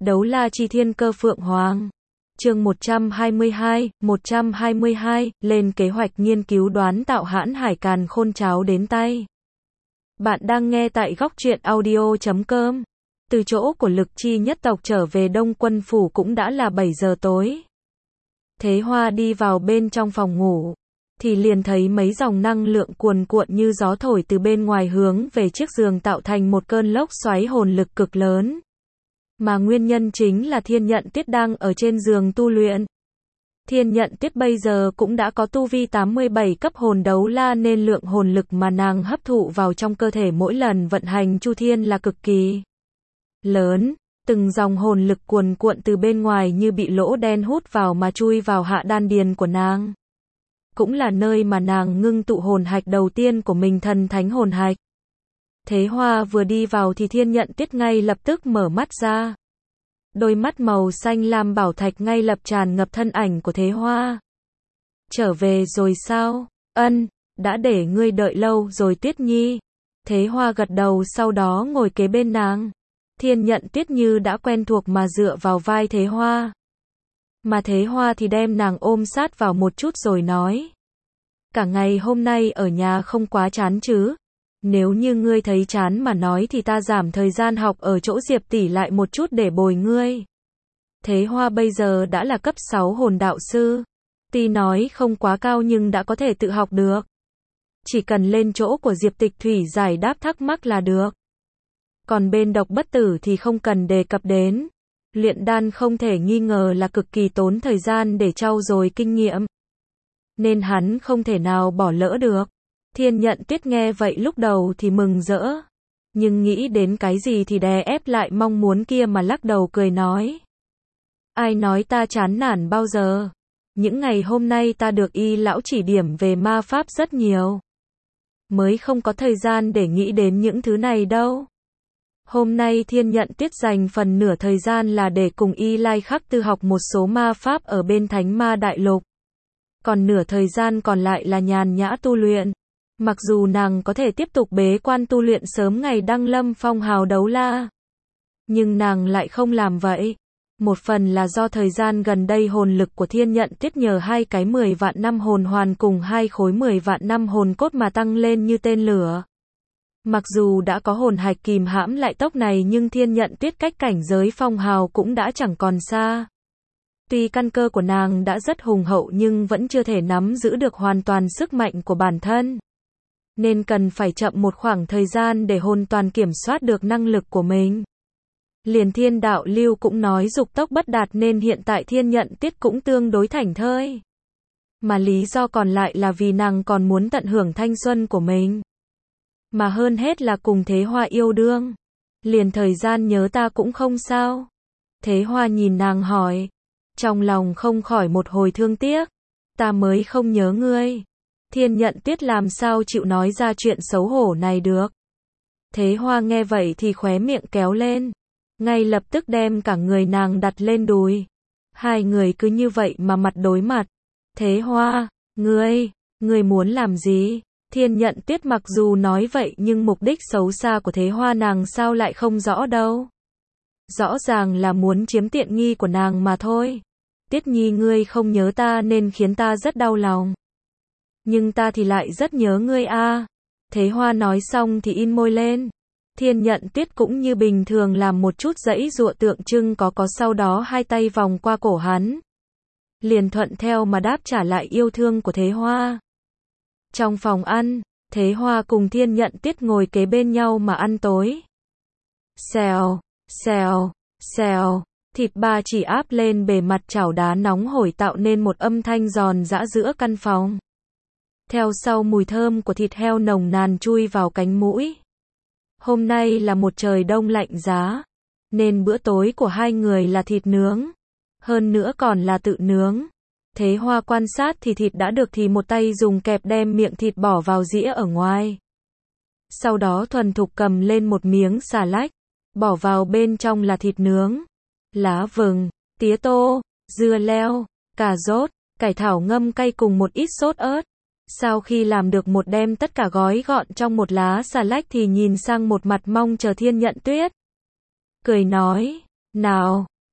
Đấu la chi thiên cơ Phượng Hoàng. Chương 122, lên kế hoạch nghiên cứu đoán tạo hãn hải càn khôn cháo đến tay. Bạn đang nghe tại góc truyện audio.com. Từ chỗ của Lực Chi nhất tộc trở về Đông Quân phủ cũng đã là 7 giờ tối. Thế Hoa đi vào bên trong phòng ngủ, thì liền thấy mấy dòng năng lượng cuồn cuộn như gió thổi từ bên ngoài hướng về chiếc giường tạo thành một cơn lốc xoáy hồn lực cực lớn. Mà nguyên nhân chính là Thiên Nhận Tuyết đang ở trên giường tu luyện. Thiên Nhận Tuyết bây giờ cũng đã có tu vi 87 cấp hồn đấu la nên lượng hồn lực mà nàng hấp thụ vào trong cơ thể mỗi lần vận hành chu thiên là cực kỳ lớn. Từng dòng hồn lực cuồn cuộn từ bên ngoài như bị lỗ đen hút vào mà chui vào hạ đan điền của nàng. Cũng là nơi mà nàng ngưng tụ hồn hạch đầu tiên của mình, thần thánh hồn hạch. Thế Hoa vừa đi vào thì Thiên Nhận Tuyết ngay lập tức mở mắt ra. Đôi mắt màu xanh lam bảo thạch ngay lập tràn ngập thân ảnh của Thế Hoa. Trở về rồi sao? Ân, đã để ngươi đợi lâu rồi Tuyết Nhi. Thế Hoa gật đầu sau đó ngồi kế bên nàng. Thiên Nhận Tuyết như đã quen thuộc mà dựa vào vai Thế Hoa. Mà Thế Hoa thì đem nàng ôm sát vào một chút rồi nói. Cả ngày hôm nay ở nhà không quá chán chứ? Nếu như ngươi thấy chán mà nói thì ta giảm thời gian học ở chỗ Diệp tỷ lại một chút để bồi ngươi. Thế Hoa bây giờ đã là cấp 6 hồn đạo sư. Tuy nói không quá cao nhưng đã có thể tự học được. Chỉ cần lên chỗ của Diệp Tịch Thủy giải đáp thắc mắc là được. Còn bên Độc Bất Tử thì không cần đề cập đến. Luyện đan không thể nghi ngờ là cực kỳ tốn thời gian để trau dồi kinh nghiệm. Nên hắn không thể nào bỏ lỡ được. Thiên Nhận Tuyết nghe vậy lúc đầu thì mừng rỡ. Nhưng nghĩ đến cái gì thì đè ép lại mong muốn kia mà lắc đầu cười nói. Ai nói ta chán nản bao giờ. Những ngày hôm nay ta được y lão chỉ điểm về ma pháp rất nhiều. Mới không có thời gian để nghĩ đến những thứ này đâu. Hôm nay Thiên Nhận Tuyết dành phần nửa thời gian là để cùng y lai khắc tư học một số ma pháp ở bên Thánh Ma Đại Lục. Còn nửa thời gian còn lại là nhàn nhã tu luyện. Mặc dù nàng có thể tiếp tục bế quan tu luyện sớm ngày đăng lâm phong hào đấu la. Nhưng nàng lại không làm vậy. Một phần là do thời gian gần đây hồn lực của Thiên Nhận Tuyết nhờ 2 cái 10 vạn năm hồn hoàn cùng 2 khối 10 vạn năm hồn cốt mà tăng lên như tên lửa. Mặc dù đã có hồn hạch kìm hãm lại tốc này nhưng Thiên Nhận Tuyết cách cảnh giới phong hào cũng đã chẳng còn xa. Tuy căn cơ của nàng đã rất hùng hậu nhưng vẫn chưa thể nắm giữ được hoàn toàn sức mạnh của bản thân. Nên cần phải chậm một khoảng thời gian để hoàn toàn kiểm soát được năng lực của mình. Liền Thiên Đạo Lưu cũng nói dục tốc bất đạt nên hiện tại Thiên Nhận Tuyết cũng tương đối thảnh thơi. Mà lý do còn lại là vì nàng còn muốn tận hưởng thanh xuân của mình. Mà hơn hết là cùng Thế Hoa yêu đương. Liền thời gian nhớ ta cũng không sao. Thế Hoa nhìn nàng hỏi. Trong lòng không khỏi một hồi thương tiếc. Ta mới không nhớ ngươi. Thiên Nhận Tuyết làm sao chịu nói ra chuyện xấu hổ này được. Thế Hoa nghe vậy thì khóe miệng kéo lên. Ngay lập tức đem cả người nàng đặt lên đùi. Hai người cứ như vậy mà mặt đối mặt. Thế Hoa, ngươi muốn làm gì? Thiên Nhận Tuyết mặc dù nói vậy nhưng mục đích xấu xa của Thế Hoa nàng sao lại không rõ đâu. Rõ ràng là muốn chiếm tiện nghi của nàng mà thôi. Tuyết Nhi ngươi không nhớ ta nên khiến ta rất đau lòng. Nhưng ta thì lại rất nhớ ngươi a. Thế Hoa nói xong thì in môi lên. Thiên Nhận Tuyết cũng như bình thường làm một chút giãy giụa tượng trưng có sau đó hai tay vòng qua cổ hắn. Liền thuận theo mà đáp trả lại yêu thương của Thế Hoa. Trong phòng ăn, Thế Hoa cùng Thiên Nhận Tuyết ngồi kế bên nhau mà ăn tối. Xèo, xèo, xèo, thịt ba chỉ áp lên bề mặt chảo đá nóng hổi tạo nên một âm thanh giòn giã giữa căn phòng. Theo sau mùi thơm của thịt heo nồng nàn chui vào cánh mũi. Hôm nay là một trời đông lạnh giá, nên bữa tối của hai người là thịt nướng. Hơn nữa còn là tự nướng. Thế Hoa quan sát thì thịt đã được thì một tay dùng kẹp đem miệng thịt bỏ vào dĩa ở ngoài. Sau đó thuần thục cầm lên một miếng xà lách, bỏ vào bên trong là thịt nướng, lá vừng, tía tô, dưa leo, cà rốt, cải thảo ngâm cay cùng một ít sốt ớt. Sau khi làm được một đem tất cả gói gọn trong một lá xà lách thì nhìn sang một mặt mong chờ Thiên Nhận Tuyết. Cười nói, nào,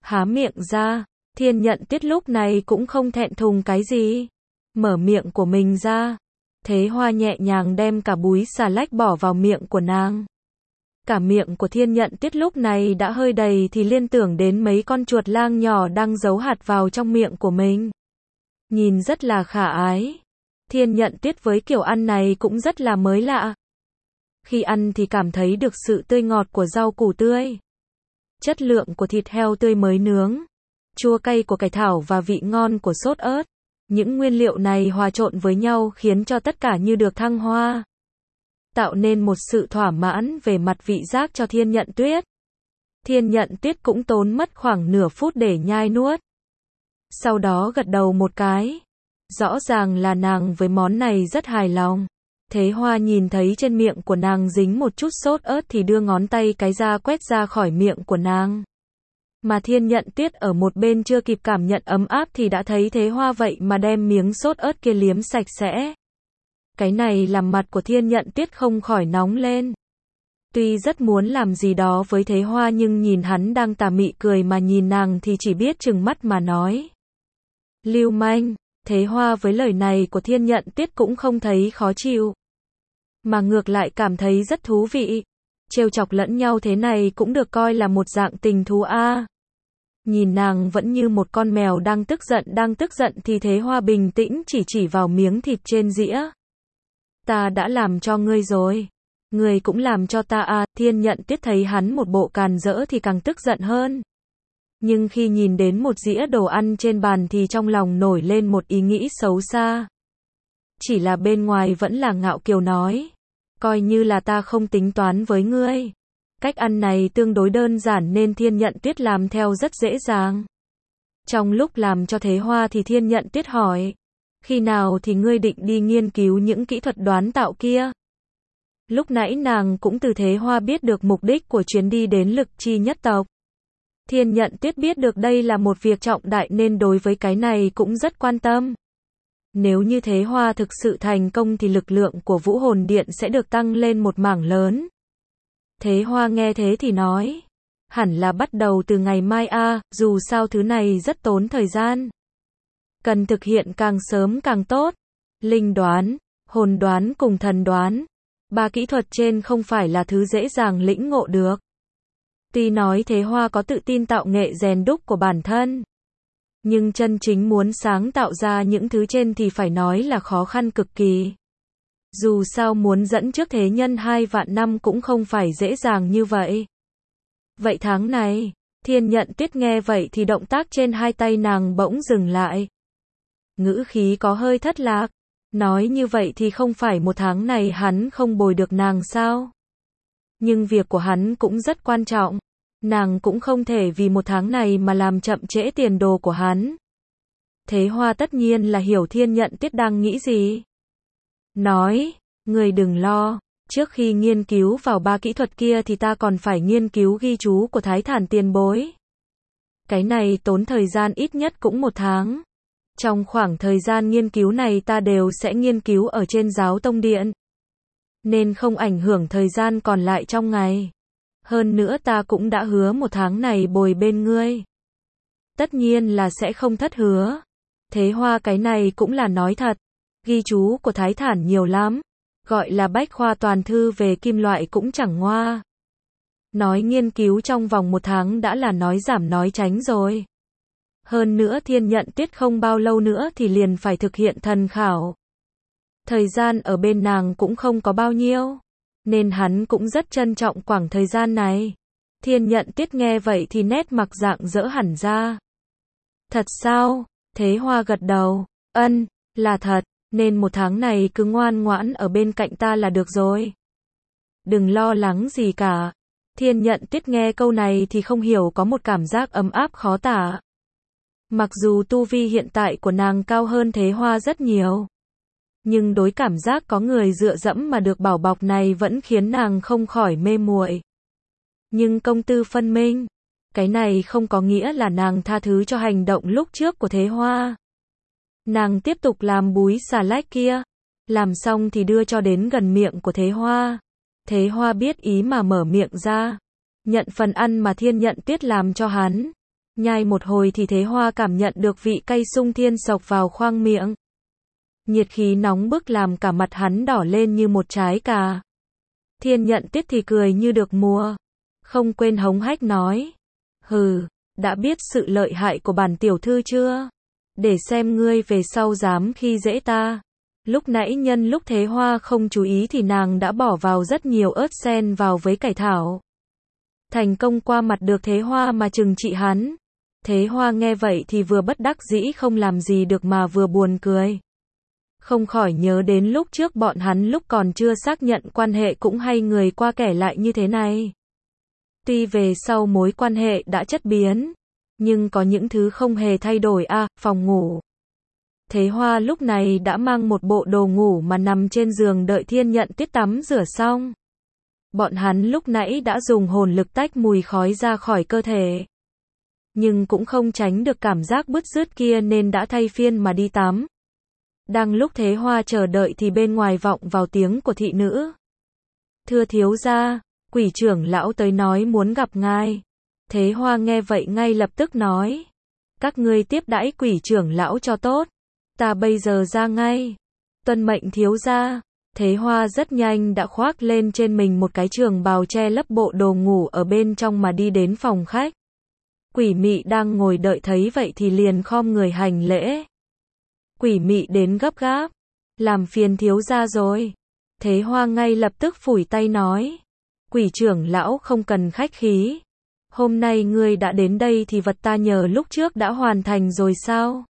Há miệng ra, Thiên Nhận Tuyết lúc này cũng không thẹn thùng cái gì. Mở miệng của mình ra. Thế Hoa nhẹ nhàng đem cả búi xà lách bỏ vào miệng của nàng. Cả miệng của Thiên Nhận Tuyết lúc này đã hơi đầy thì liên tưởng đến mấy con chuột lang nhỏ đang giấu hạt vào trong miệng của mình. Nhìn rất là khả ái. Thiên Nhận Tuyết với kiểu ăn này cũng rất là mới lạ. Khi ăn thì cảm thấy được sự tươi ngọt của rau củ tươi, chất lượng của thịt heo tươi mới nướng, chua cay của cải thảo và vị ngon của sốt ớt. Những nguyên liệu này hòa trộn với nhau khiến cho tất cả như được thăng hoa, tạo nên một sự thỏa mãn về mặt vị giác cho Thiên Nhận Tuyết. Thiên Nhận Tuyết cũng tốn mất khoảng nửa phút để nhai nuốt. Sau đó gật đầu một cái. Rõ ràng là nàng với món này rất hài lòng. Thế Hoa nhìn thấy trên miệng của nàng dính một chút sốt ớt thì đưa ngón tay cái ra quét ra khỏi miệng của nàng. Mà Thiên Nhận Tuyết ở một bên chưa kịp cảm nhận ấm áp thì đã thấy Thế Hoa vậy mà đem miếng sốt ớt kia liếm sạch sẽ. Cái này làm mặt của Thiên Nhận Tuyết không khỏi nóng lên. Tuy rất muốn làm gì đó với Thế Hoa nhưng nhìn hắn đang tà mị cười mà nhìn nàng thì chỉ biết trừng mắt mà nói. Lưu manh. Thế Hoa với lời này của Thiên Nhận Tuyết cũng không thấy khó chịu, mà ngược lại cảm thấy rất thú vị. Trêu chọc lẫn nhau thế này cũng được coi là một dạng tình thú a. Nhìn nàng vẫn như một con mèo đang tức giận thì Thế Hoa bình tĩnh chỉ vào miếng thịt trên dĩa. Ta đã làm cho ngươi rồi. Ngươi cũng làm cho ta a. Thiên Nhận Tuyết thấy hắn một bộ càn rỡ thì càng tức giận hơn. Nhưng khi nhìn đến một dĩa đồ ăn trên bàn thì trong lòng nổi lên một ý nghĩ xấu xa. Chỉ là bên ngoài vẫn là ngạo kiều nói. Coi như là ta không tính toán với ngươi. Cách ăn này tương đối đơn giản nên Thiên Nhận Tuyết làm theo rất dễ dàng. Trong lúc làm cho Thế Hoa thì Thiên Nhận Tuyết hỏi. Khi nào thì ngươi định đi nghiên cứu những kỹ thuật đoán tạo kia? Lúc nãy nàng cũng từ Thế Hoa biết được mục đích của chuyến đi đến Lực Chi nhất tộc. Thiên Nhận Tuyết biết được đây là một việc trọng đại nên đối với cái này cũng rất quan tâm. Nếu như Thế Hoa thực sự thành công thì lực lượng của Vũ Hồn Điện sẽ được tăng lên một mảng lớn. Thế Hoa nghe thế thì nói. Hẳn là bắt đầu từ ngày mai a, dù sao thứ này rất tốn thời gian. Cần thực hiện càng sớm càng tốt. Linh đoán, hồn đoán cùng thần đoán. Ba kỹ thuật trên không phải là thứ dễ dàng lĩnh ngộ được. Tuy nói Thế Hoa có tự tin tạo nghệ rèn đúc của bản thân, nhưng chân chính muốn sáng tạo ra những thứ trên thì phải nói là khó khăn cực kỳ. Dù sao muốn dẫn trước thế nhân 2 vạn năm cũng không phải dễ dàng như vậy. Vậy tháng này, Thiên Nhận Tuyết nghe vậy thì động tác trên hai tay nàng bỗng dừng lại. Ngữ khí có hơi thất lạc. Nói như vậy thì không phải một tháng này hắn không bồi được nàng sao? Nhưng việc của hắn cũng rất quan trọng. Nàng cũng không thể vì một tháng này mà làm chậm trễ tiền đồ của hắn. Thế Hoa tất nhiên là hiểu Thiên Nhận Tuyết đang nghĩ gì. Nói, người đừng lo, trước khi nghiên cứu vào ba kỹ thuật kia thì ta còn phải nghiên cứu ghi chú của Thái Thản tiền bối. Cái này tốn thời gian ít nhất cũng 1 tháng. Trong khoảng thời gian nghiên cứu này ta đều sẽ nghiên cứu ở trên Giáo Tông Điện, nên không ảnh hưởng thời gian còn lại trong ngày. Hơn nữa ta cũng đã hứa 1 tháng này bồi bên ngươi. Tất nhiên là sẽ không thất hứa. Thế Hoa cái này cũng là nói thật. Ghi chú của Thái Thản nhiều lắm. Gọi là bách khoa toàn thư về kim loại cũng chẳng ngoa. Nói nghiên cứu trong vòng 1 tháng đã là nói giảm nói tránh rồi. Hơn nữa Thiên Nhận Tuyết không bao lâu nữa thì liền phải thực hiện thần khảo. Thời gian ở bên nàng cũng không có bao nhiêu, nên hắn cũng rất trân trọng khoảng thời gian này. Thiên Nhận Tuyết nghe vậy thì nét mặt rạng rỡ hẳn ra. Thật sao? Thế Hoa gật đầu. Ân, là thật, nên 1 tháng này cứ ngoan ngoãn ở bên cạnh ta là được rồi. Đừng lo lắng gì cả. Thiên Nhận Tuyết nghe câu này thì không hiểu có một cảm giác ấm áp khó tả. Mặc dù tu vi hiện tại của nàng cao hơn Thế Hoa rất nhiều, nhưng đối cảm giác có người dựa dẫm mà được bảo bọc này vẫn khiến nàng không khỏi mê muội. Nhưng công tư phân minh, cái này không có nghĩa là nàng tha thứ cho hành động lúc trước của Thế Hoa. Nàng tiếp tục làm búi xà lách kia, làm xong thì đưa cho đến gần miệng của Thế Hoa. Thế Hoa biết ý mà mở miệng ra, nhận phần ăn mà Thiên Nhận Tuyết làm cho hắn. Nhai một hồi thì Thế Hoa cảm nhận được vị cay sung thiên sộc vào khoang miệng. Nhiệt khí nóng bức làm cả mặt hắn đỏ lên như một trái cà. Thiên Nhận Tuyết thì cười như được mùa. Không quên hống hách nói. Hừ, đã biết sự lợi hại của bản tiểu thư chưa? Để xem ngươi về sau dám khi dễ ta. Lúc nãy nhân lúc Thế Hoa không chú ý thì nàng đã bỏ vào rất nhiều ớt sen vào với cải thảo. Thành công qua mặt được Thế Hoa mà trừng trị hắn. Thế Hoa nghe vậy thì vừa bất đắc dĩ không làm gì được mà vừa buồn cười. Không khỏi nhớ đến lúc trước bọn hắn lúc còn chưa xác nhận quan hệ cũng hay người qua kẻ lại như thế này. Tuy về sau mối quan hệ đã chất biến, nhưng có những thứ không hề thay đổi phòng ngủ. Thế Hoa lúc này đã mang một bộ đồ ngủ mà nằm trên giường đợi Thiên Nhận Tuyết tắm rửa xong. Bọn hắn lúc nãy đã dùng hồn lực tách mùi khói ra khỏi cơ thể. Nhưng cũng không tránh được cảm giác bứt rứt kia nên đã thay phiên mà đi tắm. Đang lúc Thế Hoa chờ đợi thì bên ngoài vọng vào tiếng của thị nữ. Thưa thiếu gia, Quỷ trưởng lão tới nói muốn gặp ngài. Thế Hoa nghe vậy ngay lập tức nói. Các ngươi tiếp đãi Quỷ trưởng lão cho tốt. Ta bây giờ ra ngay. Tuân mệnh thiếu gia. Thế Hoa rất nhanh đã khoác lên trên mình một cái trường bào che lấp bộ đồ ngủ ở bên trong mà đi đến phòng khách. Quỷ Mị đang ngồi đợi thấy vậy thì liền khom người hành lễ. Quỷ Mị đến gấp gáp. Làm phiền thiếu gia rồi. Thế Hoa ngay lập tức phủi tay nói. Quỷ trưởng lão không cần khách khí. Hôm nay ngươi đã đến đây thì vật ta nhờ lúc trước đã hoàn thành rồi sao?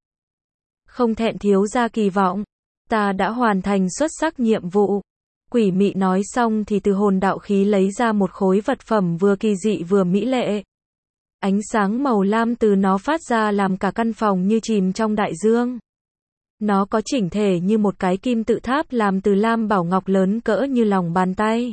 Không thẹn thiếu gia kỳ vọng. Ta đã hoàn thành xuất sắc nhiệm vụ. Quỷ Mị nói xong thì từ hồn đạo khí lấy ra một khối vật phẩm vừa kỳ dị vừa mỹ lệ. Ánh sáng màu lam từ nó phát ra làm cả căn phòng như chìm trong đại dương. Nó có chỉnh thể như một cái kim tự tháp làm từ lam bảo ngọc lớn cỡ như lòng bàn tay.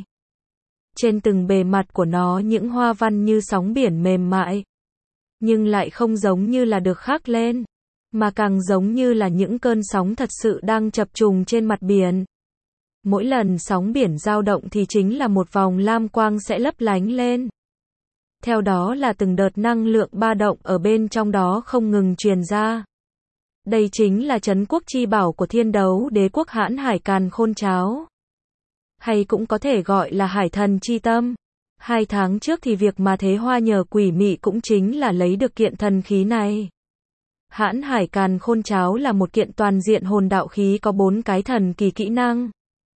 Trên từng bề mặt của nó những hoa văn như sóng biển mềm mại. Nhưng lại không giống như là được khắc lên. Mà càng giống như là những cơn sóng thật sự đang chập trùng trên mặt biển. Mỗi lần sóng biển dao động thì chính là một vòng lam quang sẽ lấp lánh lên. Theo đó là từng đợt năng lượng ba động ở bên trong đó không ngừng truyền ra. Đây chính là trấn quốc chi bảo của Thiên Đấu Đế quốc Hãn Hải Càn Khôn Cháo. Hay cũng có thể gọi là Hải Thần Chi Tâm. 2 tháng trước thì việc mà Thế Hoa nhờ Quỷ Mị cũng chính là lấy được kiện thần khí này. Hãn Hải Càn Khôn Cháo là một kiện toàn diện hồn đạo khí có 4 cái thần kỳ kỹ năng.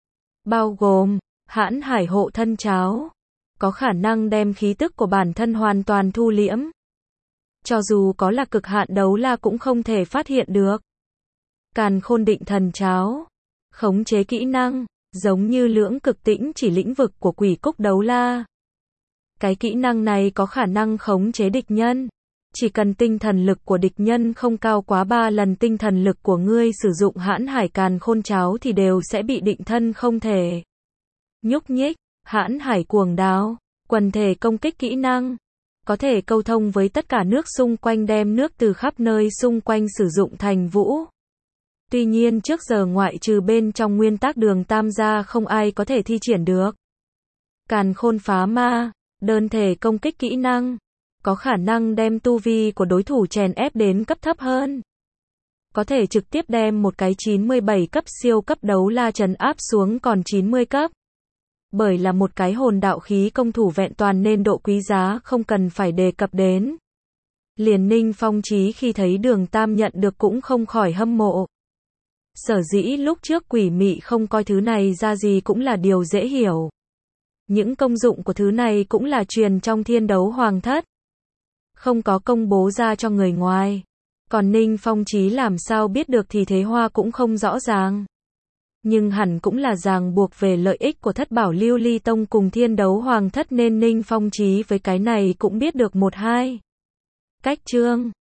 Bao gồm, Hãn Hải Hộ Thân Cháo. Có khả năng đem khí tức của bản thân hoàn toàn thu liễm. Cho dù có là cực hạn đấu la cũng không thể phát hiện được. Càn Khôn Định Thần Cháo. Khống chế kỹ năng, giống như lưỡng cực tĩnh chỉ lĩnh vực của Quỷ Cúc đấu la. Cái kỹ năng này có khả năng khống chế địch nhân. Chỉ cần tinh thần lực của địch nhân không cao quá 3 lần tinh thần lực của ngươi sử dụng Hãn Hải Càn Khôn Cháo thì đều sẽ bị định thân không thể nhúc nhích. Hãn Hải Cuồng Đao, quần thể công kích kỹ năng. Có thể câu thông với tất cả nước xung quanh đem nước từ khắp nơi xung quanh sử dụng thành vũ. Tuy nhiên trước giờ ngoại trừ bên trong nguyên tắc Đường Tam gia không ai có thể thi triển được. Càn Khôn Phá Ma, đơn thể công kích kỹ năng. Có khả năng đem tu vi của đối thủ chèn ép đến cấp thấp hơn. Có thể trực tiếp đem một cái 97 cấp siêu cấp đấu la trấn áp xuống còn 90 cấp. Bởi là một cái hồn đạo khí công thủ vẹn toàn nên độ quý giá không cần phải đề cập đến. Liền Ninh Phong Chí khi thấy Đường Tam nhận được cũng không khỏi hâm mộ. Sở dĩ lúc trước Quỷ Mị không coi thứ này ra gì cũng là điều dễ hiểu. Những công dụng của thứ này cũng là truyền trong Thiên Đấu Hoàng Thất. Không có công bố ra cho người ngoài. Còn Ninh Phong Chí làm sao biết được thì Thế Hoa cũng không rõ ràng. Nhưng hẳn cũng là ràng buộc về lợi ích của Thất Bảo Lưu Ly Tông cùng Thiên Đấu Hoàng Thất nên Ninh Phong Chí với cái này cũng biết được 1-2. Cách chương